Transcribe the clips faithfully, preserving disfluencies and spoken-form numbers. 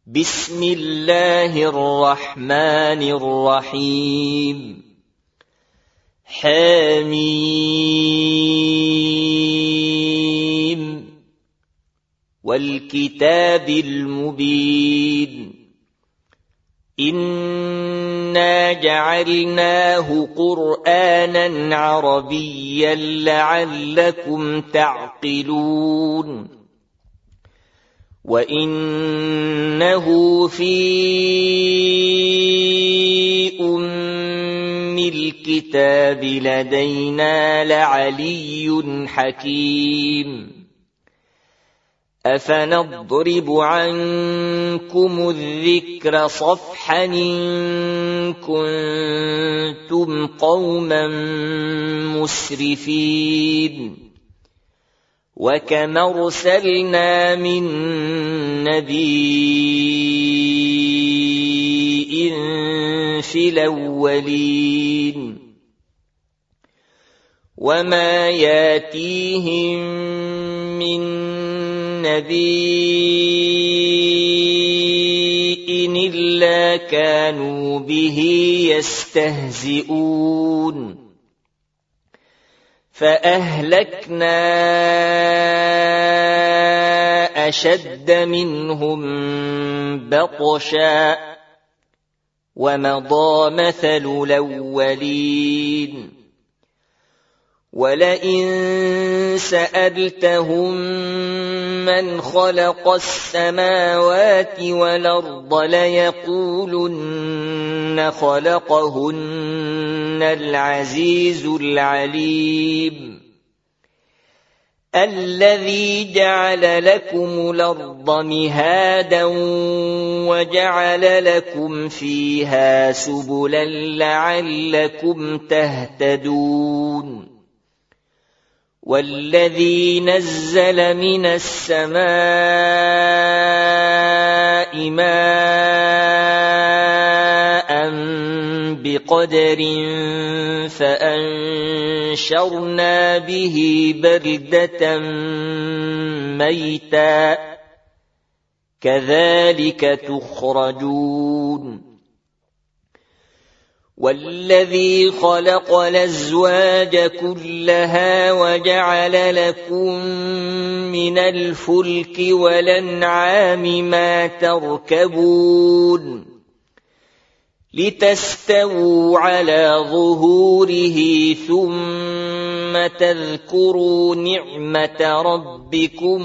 بسم الله الرحمن الرحيم حميم والكتاب المبين إنا جعلناه قرآنا عربيا لعلكم تعقلون وإنه في أم الكتاب لدينا لعلي حكيم أفنضرب عنكم الذكر صفحا إن كنتم قوما مسرفين وكم أرسلنا من نبي في الأولين وما ياتيهم من نبي إلا كانوا به يستهزئون فأهلكنا أشد منهم بطشا ومضى مثل الأولين ولئن سألتهم من خلق السماوات والأرض ليقولن خلقهن العزيز العليم الذي جعل لكم الأرض مهادا وجعل لكم فيها سبلا لعلكم تهتدون والذي نزل من السماء ماء بقدر فأنشرنا به بلدة ميتا كذلك تخرجون والذي خلق الأزواج كلها وجعل لكم من الفلك والأنعام ما تركبون لتستووا على ظهوره ثم تذكروا نعمة ربكم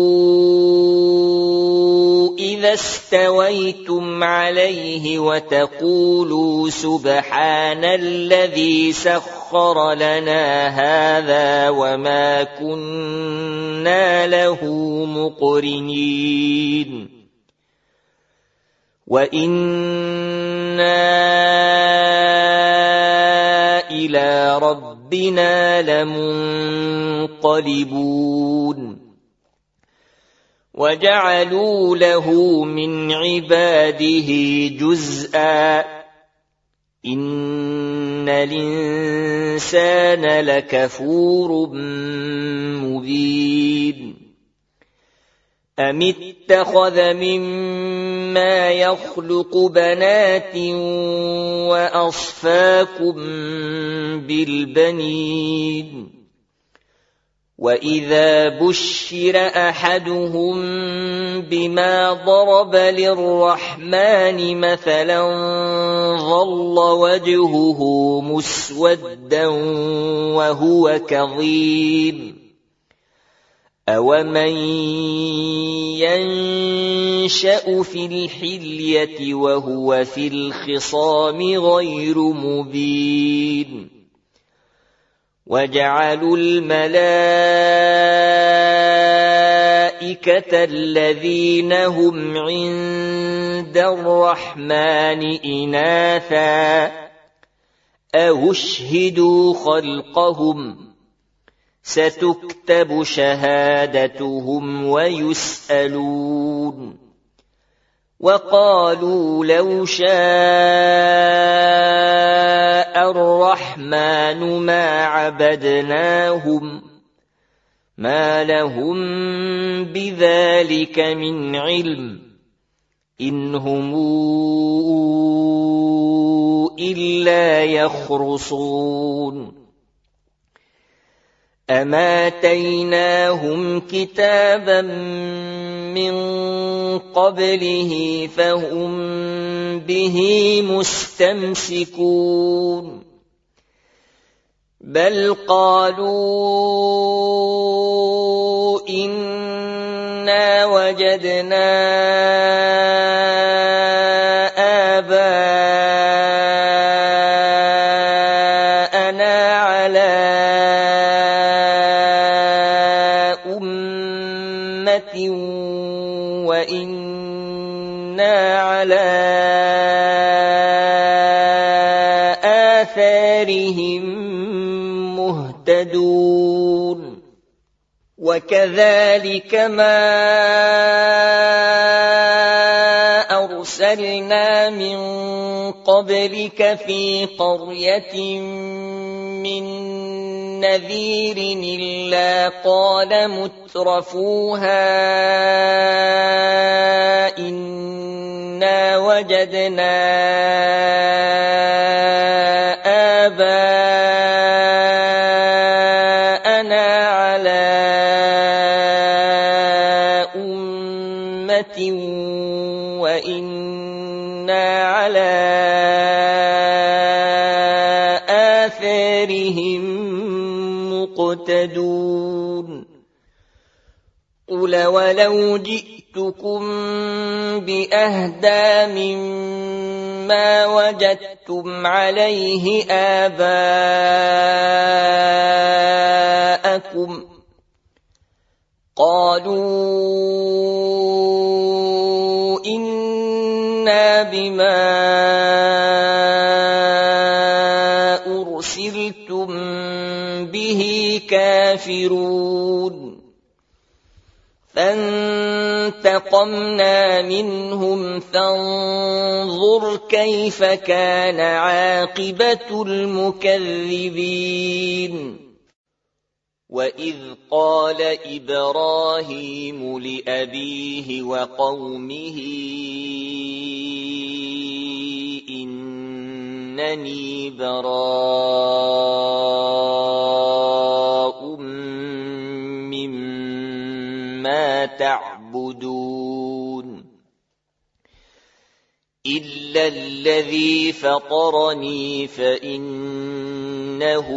إذا استويتم عليه وتقولوا سبحان الذي سخر لنا هذا وما كنا له مقرنين وإنا إلى ربنا لمنقلبون وجعلوا له من عباده جزءا إن الإنسان لكفور مبين أم اتخذ مما يخلق بنات وأصفاكم بالبنين وإذا بشر أحدهم بما ضرب للرحمن مثلا ظل وجهه مسودا وهو كظيم أومن ينشأ في الحلية وهو في الخصام غير مبين وجعلوا الملائكة الذين هم عند الرحمن إناثا أشهدوا خلقهم ستكتب شهادتهم ويسألون وقالوا لو شاء الرحمن ما عبدناهم ما لهم بذلك من علم إن هم إلا يخرصون أم آتيناهم كتابا من قبله فهم به مستمسكون بل قالوا إنا وجدنا آباءنا على أمة وإنا على آثارهم مهتدون وكذلك ما أرسلنا من قبلك في قرية من نذير إلا قال مترفوها إنا وجدنا آباءنا على أمة وإنا على آثارهم مقتدون قل ولو جئتكم بأهدى مما وجدتم عليه آباءكم قالوا إنا بما أرسلتم به كافرون فانتقمنا منهم فانظر كيف كان عاقبة المكذبين وإذ قال إبراهيم لأبيه وقومه إنني براء مما تعبدون إلا الذي فطرني فإنه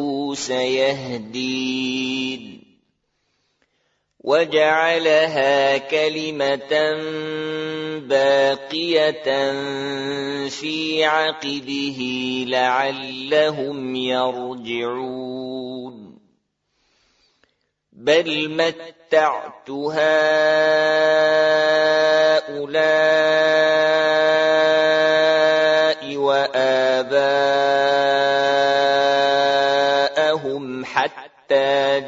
سيهدين وجعلها كلمة باقية في عقبه لعلهم يرجعون بل متعت هؤلاء وآباءهم حتى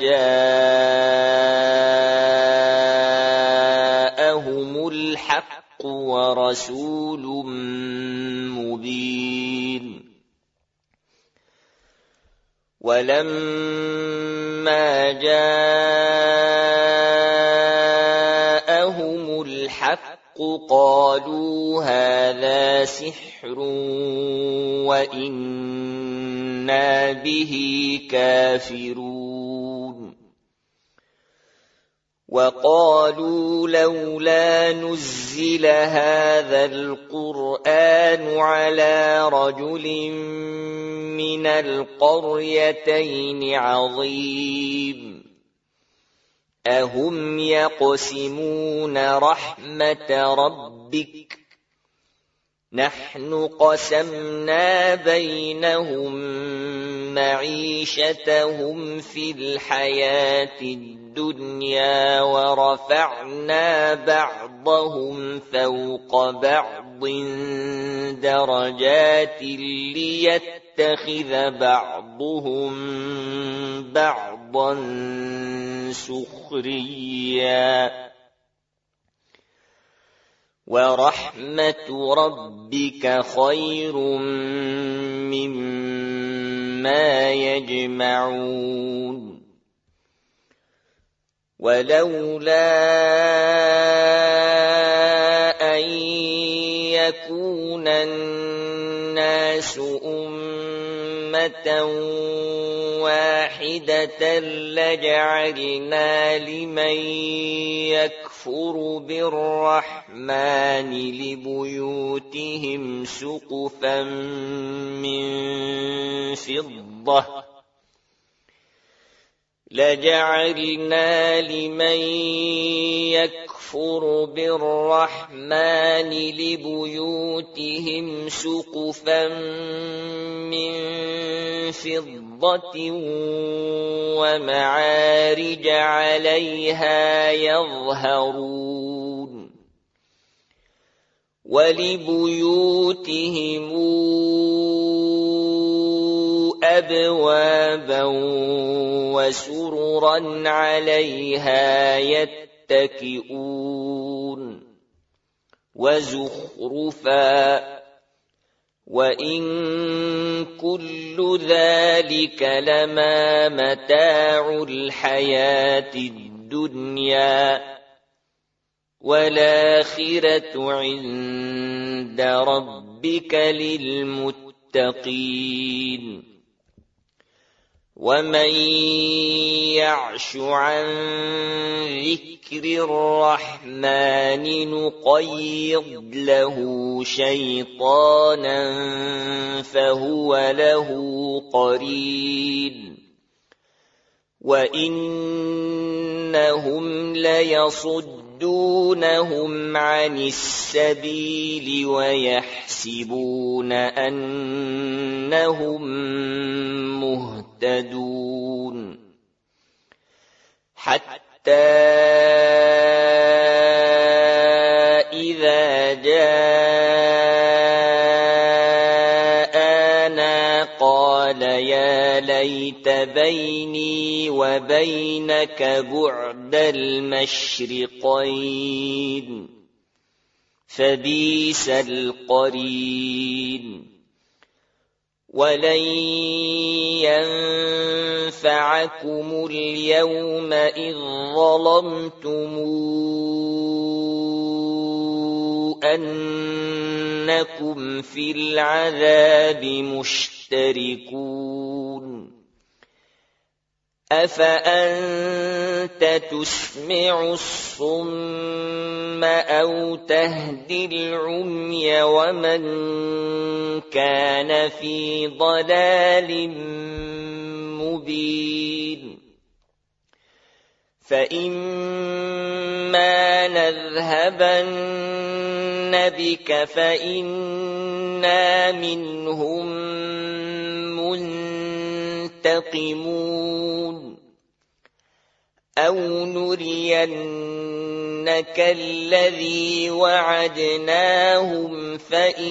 جاءهم الحق ورسول مبين ولما جاءهم الحق قالوا هذا سحر وإنا به كافرون وقالوا لولا نزل هذا القرآن على رجل من القريتين عظيم أهم يقسمون رحمة ربك نحن قسمنا بينهم معيشتهم في الحياة الدنيا ورفعنا بعضهم فوق بعض درجات ليتخذ بعضهم بعضا سخريا ورحمة ربك خير مما يجمعون ولولا أن يكون الناس أمة واحدة لجعلنا لمن يكفر بالرحمن لبيوتهم سقفا من فضة لجعلنا لمن يكفر بالرحمن لبيوتهم سقفا من فضة ومعارج عليها يظهرون ولبيوتهم أبوابا وسررا عليها يتكئون وزخرفا وإن كل ذلك لما متاع الحياة الدنيا والآخرة عند ربك للمتقين ومن يعش عن ذكر الرحمن نقيض له شيطانا فهو له قرين وإنهم ليصدونهم عن السبيل ويحسبون أنهم مهتدون حتى إذا جاءنا قال يا ليت بيني وبينك بعد المشرقين فبئس القرين ولن ينفعكم اليوم إذ ظلمتم أنكم في العذاب مشتركون أفأنت تسمع الصم أو تهدي العمي ومن كان في ضلال مبين فإما نذهبن بك فإنا منهم منتقمون أو نرينك الذي وعدناهم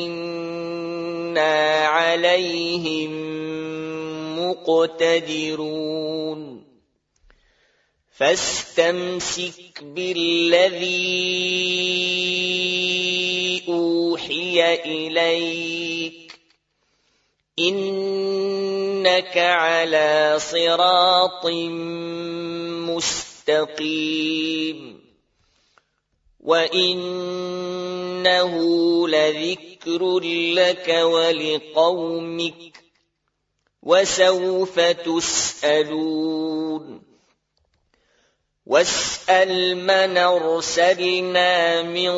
فإنا عليهم مقتدرون فاستمسك بالذي أوحي إليك إنك على صراط مستقيم وإنه لذكر لك ولقومك وسوف تسألون واسأل من أرسلنا من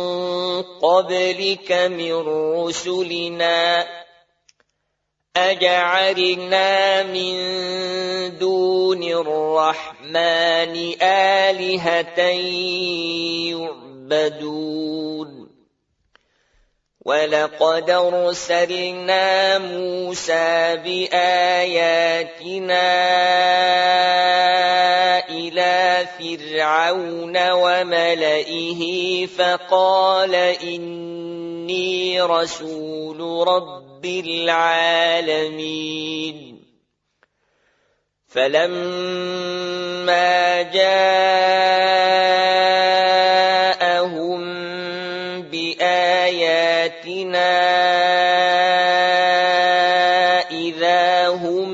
قبلك من رسلنا أجعلنا من دون الرحمن آلهة يعبدون ولقد أرسلنا موسى بآياتنا إلى فرعون وملئه فقال إني رسول رب العالمين فلما جاءهم بآياتنا إذا هم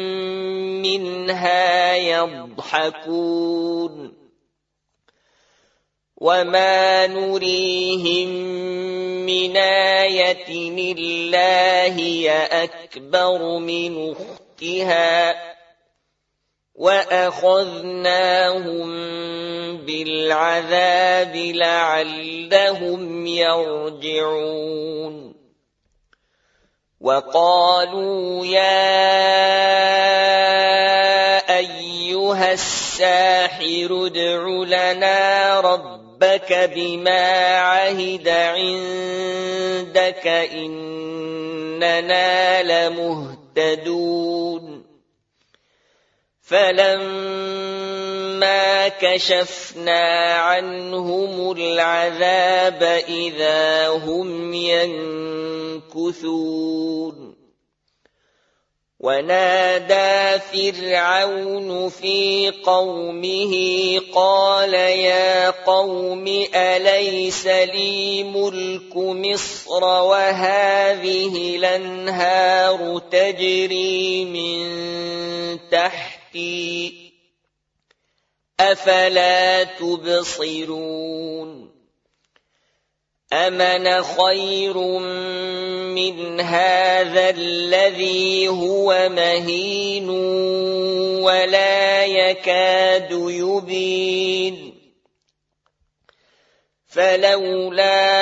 منها يضحكون وما نريهم من آية إلا هي أكبر من أختها وأخذناهم بالعذاب لعلهم يرجعون وقالوا يا أيها الساحر ادع لنا ربك بما عهد عندك إننا لمهتدون فلما كشفنا عنهم العذاب إذا هم ينكثون ونادى فرعون في قومه قال يا قوم أليس لي ملك مصر وهذه الأنهار تجري من تحتي أفلا تبصرون أمن خير من هذا الذي هو مهين ولا يكاد يبين فلولا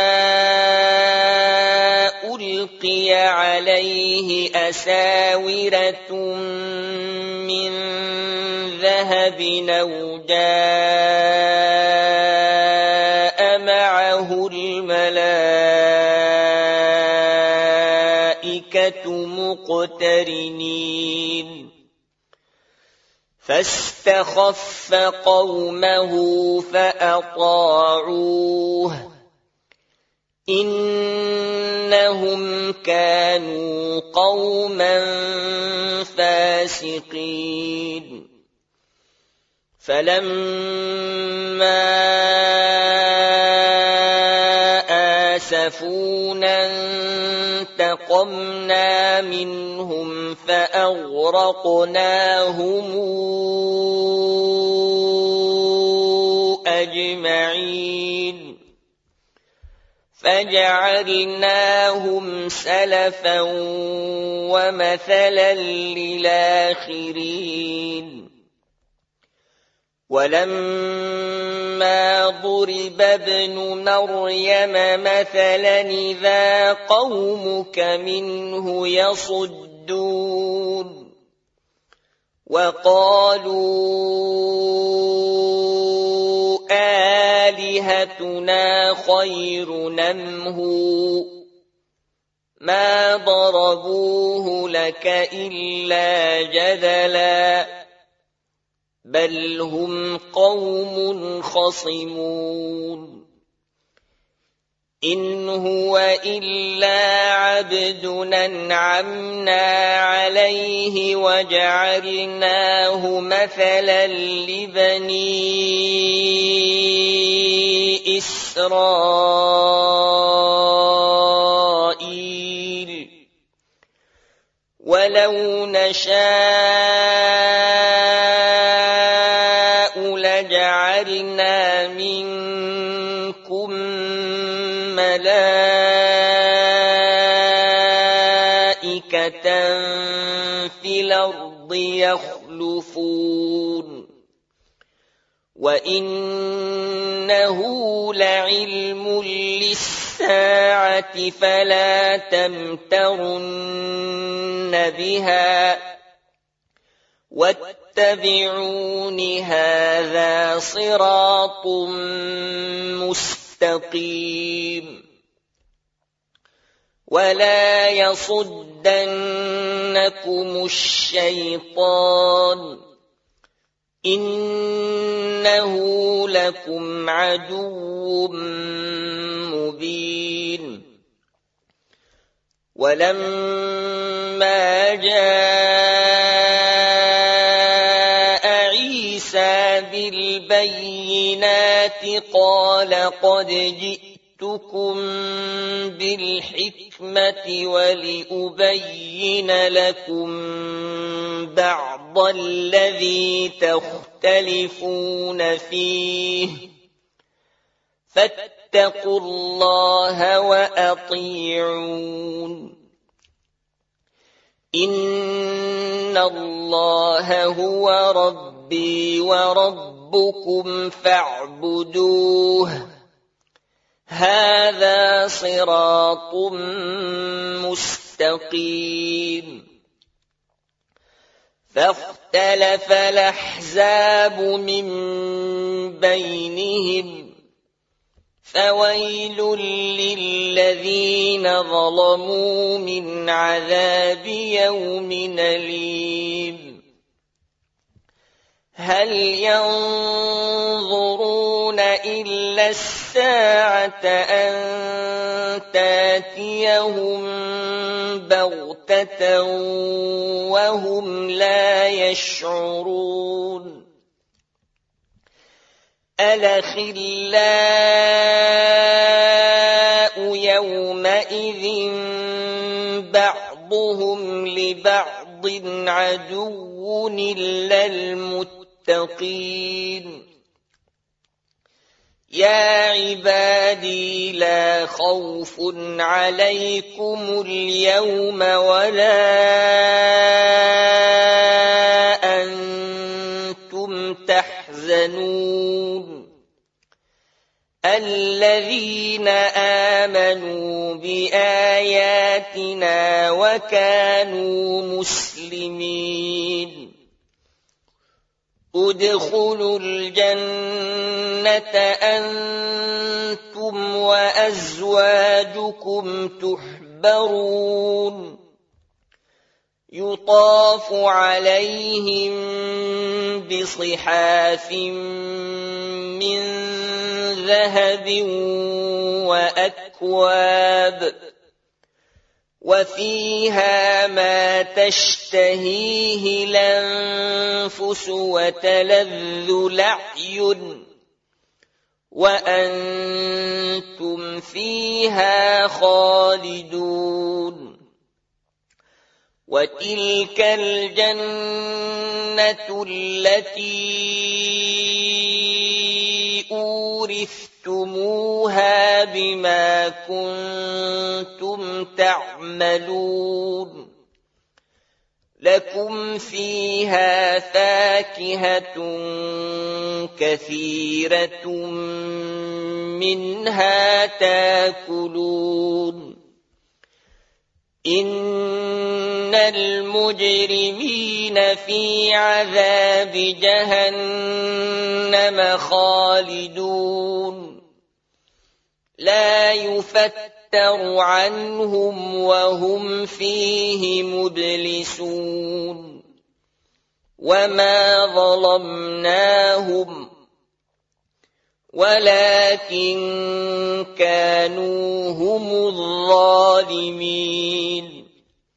ألقي عليه أساورة من ذهب أو جاء معه الملائكة مقترنين فاستخف قومه فأطاعوه إنهم كانوا قوما فاسقين فلما آسفونا انتقمنا منهم فأغرقناهم أجمعين فجعلناهم سلفا ومثلا للآخرين ولما ضرب ابن مريم مثلا إذا قومك منه يصدون وقالوا آلهتنا خير نمه ما ضربوه لك إلا جدلا بل هم قوم خصمون إن هو إلا عبد أنعمنا عليه وجعلناه مثلا لبني إسرائيل ولو نشاء لجعلنا منكم ملائكة في الأرض يخلفون وإنه لعلم للساعة فلا تمترن بها واتبعون هذا صراط مستقيم ولا يصدنكم الشيطان إنه لكم عدو مبين ولما جاء عيسى بالبينات قال قد جئتكم بالحكمة ولأبين لكم بعض الذي تختلفون فيه فاتقوا الله وأطيعون إن الله هو ربي وربكم فاعبدوه هذا صراط مستقيم فاختلف الأحزاب من بينهم فويل للذين ظلموا من عذاب يوم أليم هل ينظرون إلا الساعة أن تأتيهم بغتة وهم لا يشعرون الأخلاء يومئذ بعضهم لبعض عدو إلا المتقين يا عبادي لا خوف عليكم اليوم ولا أنتم تحزنون الذين آمنوا بآياتنا وكانوا مسلمين ادخلوا الجنة أنتم وأزواجكم تحبرون يطاف عليهم بصحاف من ذهب وأكواب وفيها ما تشتهيه الأنفس وتلذ الأعين وأنتم فيها خالدون وتلك الجنة التي أورثتموها بما كنتم تعملون لكم فيها فاكهة كثيرة منها تاكلون إن المجرمين في عذاب جهنم خالدون لا يفتر عنهم وهم فيه مبلسون وما ظلمناهم ولكن كانوا هم الظالمين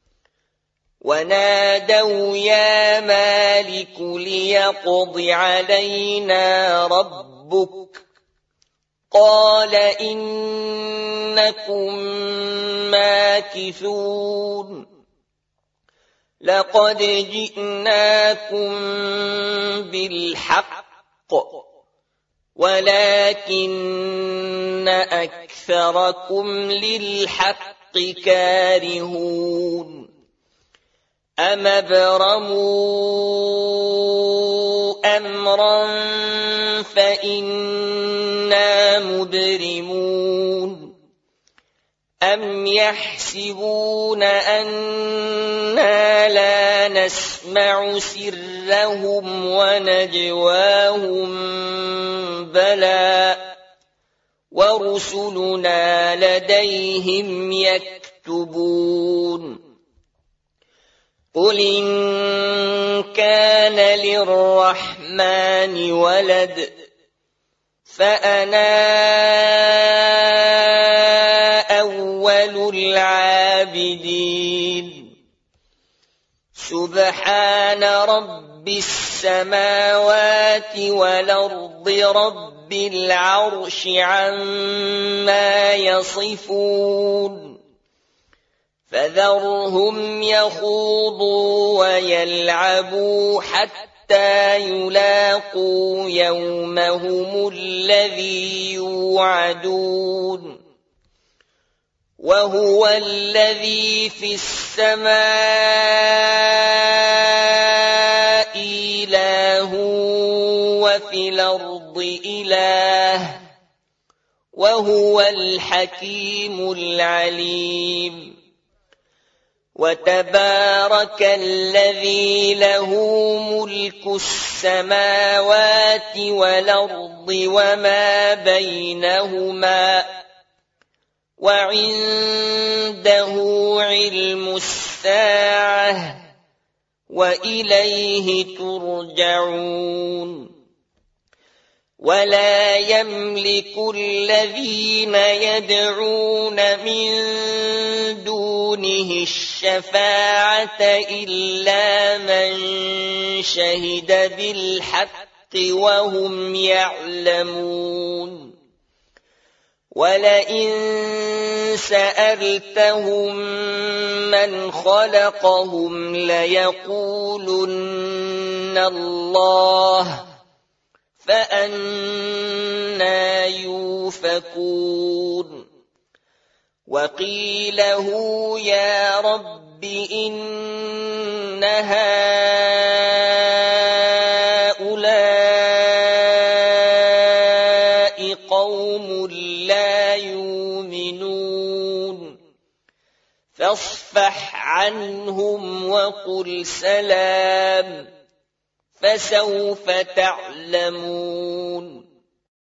ونادوا يا مالك ليقض علينا ربك قال إنكم ماكثون لقد جئناكم بالحق ولكن أكثركم للحق كارهون أم ابرموا أمرا فإنا مبرمون أم يحسبون أنا لا نسمع سرهم ونجواهم بلى ورسلنا لديهم يكتبون قل إن كان للرحمن ولد فأنا أول العابدين سبحان رب السماوات والأرض رب العرش عما يصفون فذرهم يخوضوا ويلعبوا حتى حتى يلاقوا يومهم الذي يوعدون وهو الذي في السماء إله وفي الأرض إله وهو الحكيم العليم وتبارك الذي له ملك السماوات والأرض وما بينهما وعنده علم الساعة وإليه ترجعون ولا يملك الذين يدعون من دونه الشفاعة إلا من شهد بالحق وهم يعلمون ولئن سألتهم من خلقهم ليقولن الله فأنى يؤفكون وقيله يا رب إن هؤلاء قوم لا يؤمنون فاصفح عنهم وقل سلام فسوف تعلمون